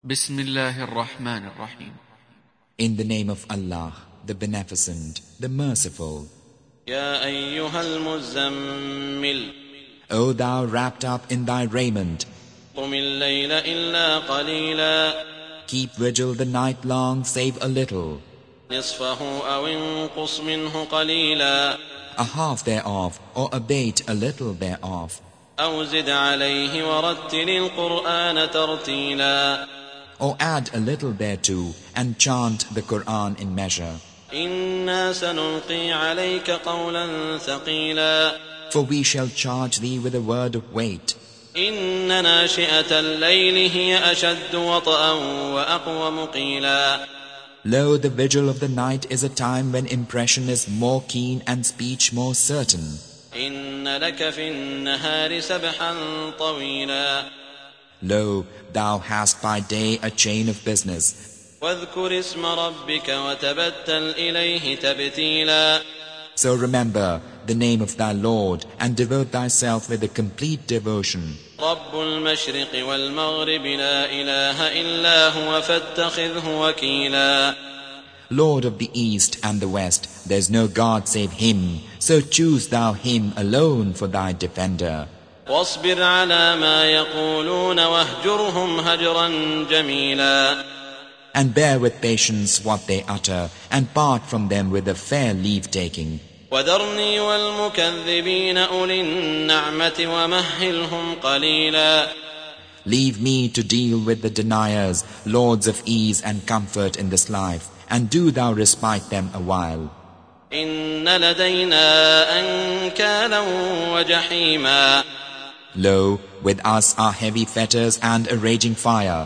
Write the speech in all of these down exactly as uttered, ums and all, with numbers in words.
Bismillahir Rahmanir Rahim. In the name of Allah, the Beneficent, the Merciful. يا أيها المزمل O thou wrapped up in thy raiment, قم الليل إلا قليلا keep vigil the night long save a little, نصفه أو انقص منه قليلا a half thereof, or abate a little thereof, أو زد عليه ورتل القرآن ترتيلا or add a little thereto, and chant the Quran in measure. إنا سنلقي عليك قولا ثقيلا For we shall charge thee with a word of weight. إن ناشئة الليل هي أشد وطئا وأقوم قيلا Lo, the vigil of the night is a time when impression is more keen and speech more certain. إن لك في النهار سبحا طويلا Lo, thou hast by day a chain of business. واذكر اسم ربك وتبتل إليه تبتيلا So remember the name of thy Lord and devote thyself with a complete devotion. رب المشرق والمغرب لا إله إلا هو فاتخذه وكيلا Lord of the East and the West, there is no God save Him, so choose thou Him alone for thy defender. واصبر على ما يقولون واهجرهم هجرا جميلا And bear with patience what they utter, and part from them with a fair leave-taking. وذرني والمكذبين أولي النعمة ومهلهم قليلا Leave me to deal with the deniers, lords of ease and comfort in this life, and do thou respite them a while. إن لدينا أنكالا وجحيما Lo, with us are heavy fetters and a raging fire,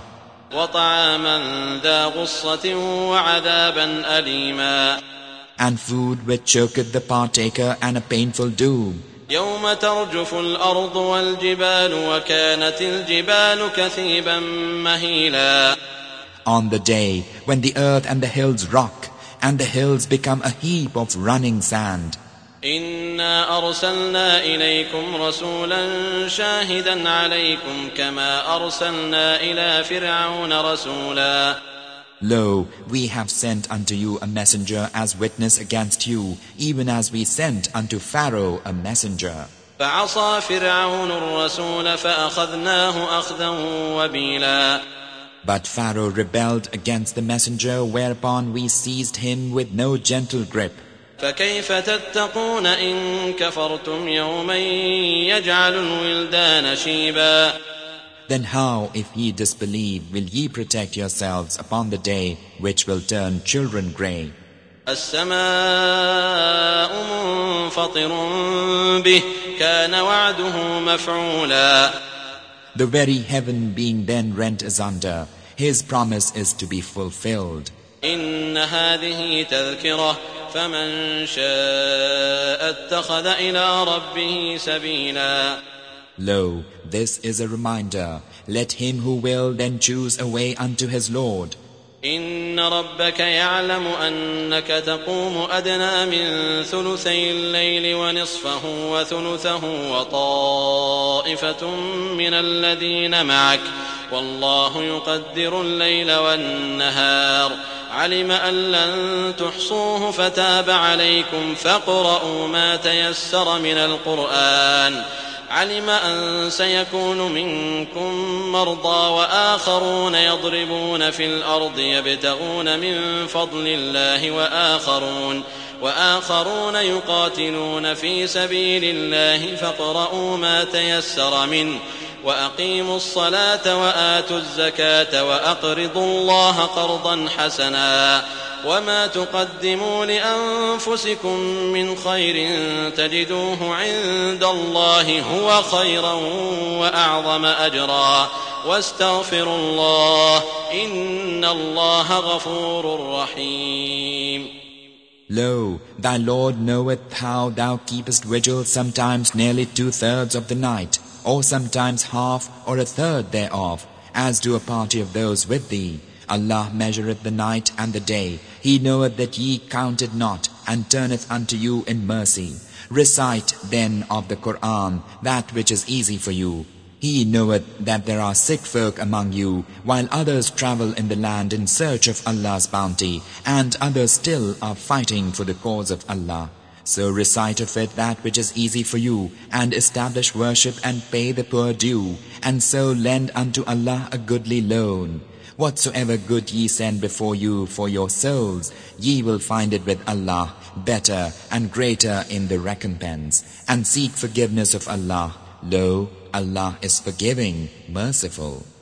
وطعاما ذا غصة وعذابا أليما and food which choketh the partaker and a painful doom. يوم ترجف الأرض والجبال وكانت الجبال كثيبا مهيلا On the day when the earth and the hills rock, and the hills become a heap of running sand. إنا أرسلنا إليكم رسولا شاهدا عليكم كما أرسلنا إلى فرعون رسولا Lo, we have sent unto you a messenger as witness against you, even as we sent unto Pharaoh a messenger. فعصى فرعون الرسول فأخذناه أخذا وبيلا But Pharaoh rebelled against the messenger, whereupon we seized him with no gentle grip. فكيف تتقون إن كفرتم يوما يجعل الولدان شيبا Then how, if ye disbelieve, will ye protect yourselves upon the day which will turn children grey? السماء منفطر به كان وعده مفعولا The very heaven being then rent asunder, His promise is to be fulfilled. إن هذه تذكرة فمن شاء اتخذ إلى ربه سبيلا Lo, this is a reminder. Let him who will then choose a way unto his Lord. إن ربك يعلم أنك تقوم أدنى من ثلثي الليل ونصفه وثلثه وطائفة من الذين معك والله يقدر الليل والنهار علم أن لن تحصوه فتاب عليكم فاقرؤوا ما تيسر من القرآن علم أن سيكون منكم مرضى وآخرون يضربون في الأرض يبتغون من فضل الله وآخرون وآخرون يقاتلون في سبيل الله فاقرؤوا ما تيسر منه وأقيموا الصلاة وآتوا الزكاة وأقرضوا الله قرضا حسنا وما تقدموا لأنفسكم من خير تجدوه عند الله هو خيرا وأعظم أجرا واستغفروا الله إن الله غفور رحيم Lo, thy Lord knoweth how thou keepest vigil sometimes nearly two-thirds of the night, or sometimes half or a third thereof, as do a party of those with thee. Allah measureth the night and the day. He knoweth that ye count it not, and turneth unto you in mercy. Recite then of the Qur'an that which is easy for you. He knoweth that there are sick folk among you, while others travel in the land in search of Allah's bounty, and others still are fighting for the cause of Allah. So recite of it that which is easy for you, and establish worship and pay the poor due, and so lend unto Allah a goodly loan. Whatsoever good ye send before you for your souls, ye will find it with Allah, better and greater in the recompense. And seek forgiveness of Allah. Lo, Allah is forgiving, merciful.